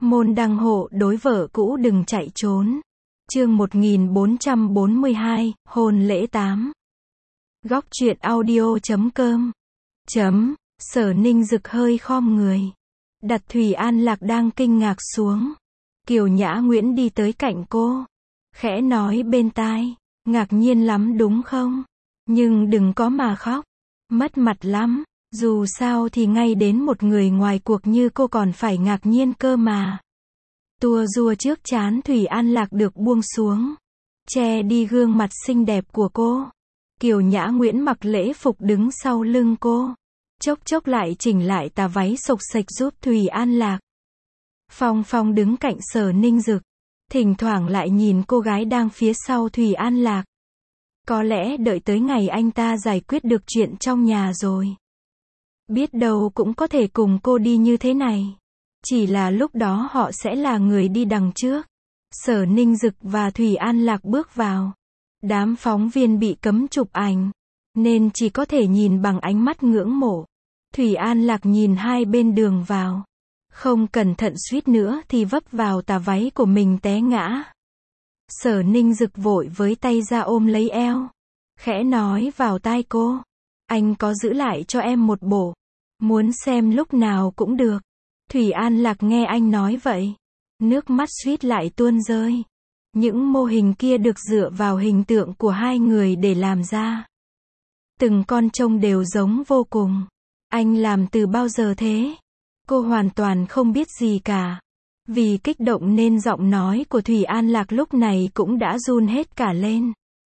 Môn đăng hộ đối vợ cũ đừng chạy trốn. Chương 1442, hôn lễ 8. Góc truyện audio.com. Sở Ninh Dực hơi khom người. Đặt Thủy An Lạc đang kinh ngạc xuống. Kiều Nhã Nguyễn đi tới cạnh cô. Khẽ nói bên tai. Ngạc nhiên lắm đúng không? Nhưng đừng có mà khóc. Mất mặt lắm. Dù sao thì ngay đến một người ngoài cuộc như cô còn phải ngạc nhiên cơ mà. Tua rua trước trán Thủy An Lạc được buông xuống. Che đi gương mặt xinh đẹp của cô. Kiều Nhã Nguyễn mặc lễ phục đứng sau lưng cô. Chốc chốc lại chỉnh lại tà váy xộc xệch giúp Thủy An Lạc. Phong Phong đứng cạnh Sở Ninh Dực. Thỉnh thoảng lại nhìn cô gái đang phía sau Thủy An Lạc. Có lẽ đợi tới ngày anh ta giải quyết được chuyện trong nhà rồi. Biết đâu cũng có thể cùng cô đi như thế này. Chỉ là lúc đó họ sẽ là người đi đằng trước. Sở Ninh Dực và Thủy An Lạc bước vào. Đám phóng viên bị cấm chụp ảnh, nên chỉ có thể nhìn bằng ánh mắt ngưỡng mộ. Thủy An Lạc nhìn hai bên đường vào. Không cẩn thận suýt nữa thì vấp vào tà váy của mình té ngã. Sở Ninh Dực vội với tay ra ôm lấy eo. Khẽ nói vào tai cô. Anh có giữ lại cho em một bộ. Muốn xem lúc nào cũng được. Thủy An Lạc nghe anh nói vậy. Nước mắt suýt lại tuôn rơi. Những mô hình kia được dựa vào hình tượng của hai người để làm ra. Từng con trông đều giống vô cùng. Anh làm từ bao giờ thế? Cô hoàn toàn không biết gì cả. Vì kích động nên giọng nói của Thủy An Lạc lúc này cũng đã run hết cả lên.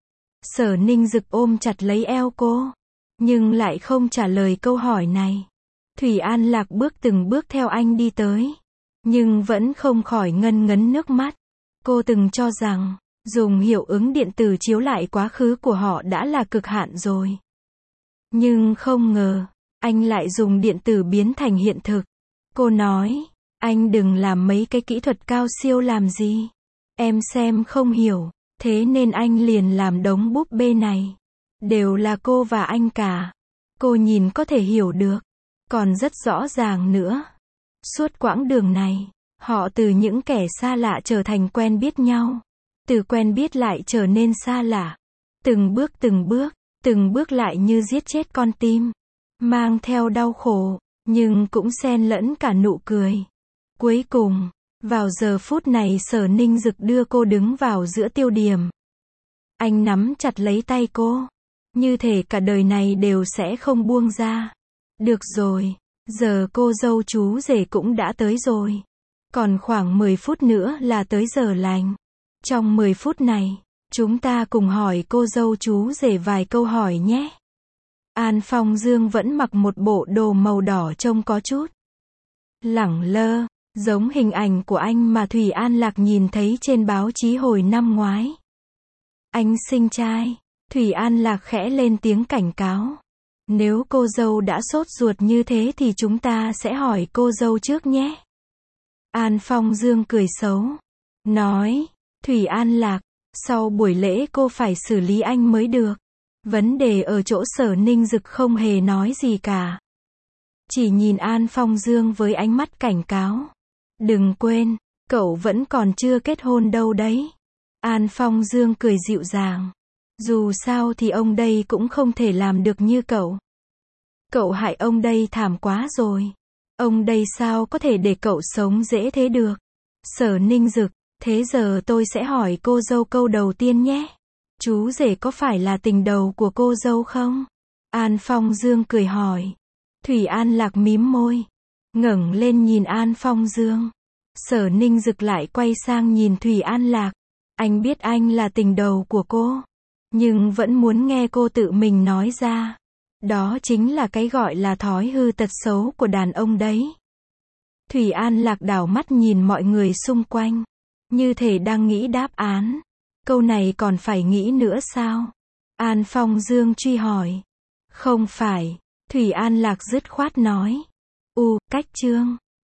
Sở Ninh Dực ôm chặt lấy eo cô. Nhưng lại không trả lời câu hỏi này. Thủy An Lạc bước từng bước theo anh đi tới. Nhưng vẫn không khỏi ngân ngấn nước mắt. Cô từng cho rằng, dùng hiệu ứng điện tử chiếu lại quá khứ của họ đã là cực hạn rồi. Nhưng không ngờ, anh lại dùng điện tử biến thành hiện thực. Cô nói, anh đừng làm mấy cái kỹ thuật cao siêu làm gì. Em xem không hiểu, thế nên anh liền làm đống búp bê này. Đều là cô và anh cả. Cô nhìn có thể hiểu được. Còn rất rõ ràng nữa. Suốt quãng đường này, họ từ những kẻ xa lạ trở thành quen biết nhau. Từ quen biết lại trở nên xa lạ. Từng bước lại như giết chết con tim. Mang theo đau khổ, nhưng cũng xen lẫn cả nụ cười. Cuối cùng, vào giờ phút này Sở Ninh Dực đưa cô đứng vào giữa tiêu điểm. Anh nắm chặt lấy tay cô. Như thể cả đời này đều sẽ không buông ra. Được rồi, giờ cô dâu chú rể cũng đã tới rồi. Còn khoảng 10 phút nữa là tới giờ lành. Trong 10 phút này, chúng ta cùng hỏi cô dâu chú rể vài câu hỏi nhé. An Phong Dương vẫn mặc một bộ đồ màu đỏ trông có chút lẳng lơ, giống hình ảnh của anh mà Thủy An Lạc nhìn thấy trên báo chí hồi năm ngoái. Anh xinh trai. Thủy An Lạc khẽ lên tiếng cảnh cáo. Nếu cô dâu đã sốt ruột như thế thì chúng ta sẽ hỏi cô dâu trước nhé. An Phong Dương cười xấu. Nói, Thủy An Lạc, sau buổi lễ cô phải xử lý anh mới được. Vấn đề ở chỗ Sở Ninh Dực không hề nói gì cả. Chỉ nhìn An Phong Dương với ánh mắt cảnh cáo. Đừng quên, cậu vẫn còn chưa kết hôn đâu đấy. An Phong Dương cười dịu dàng. Dù sao thì ông đây cũng không thể làm được như cậu. Cậu hại ông đây thảm quá rồi. Ông đây sao có thể để cậu sống dễ thế được. Sở Ninh Dực, thế giờ tôi sẽ hỏi cô dâu câu đầu tiên nhé. Chú rể có phải là tình đầu của cô dâu không? An Phong Dương cười hỏi. Thủy An Lạc mím môi. Ngẩng lên nhìn An Phong Dương. Sở Ninh Dực lại quay sang nhìn Thủy An Lạc. Anh biết anh là tình đầu của cô. Nhưng vẫn muốn nghe cô tự mình nói ra. Đó chính là cái gọi là thói hư tật xấu của đàn ông đấy. Thủy An Lạc đảo mắt nhìn mọi người xung quanh. Như thể đang nghĩ đáp án. Câu này còn phải nghĩ nữa sao? An Phong Dương truy hỏi. Không phải. Thủy An Lạc dứt khoát nói. Cách chương.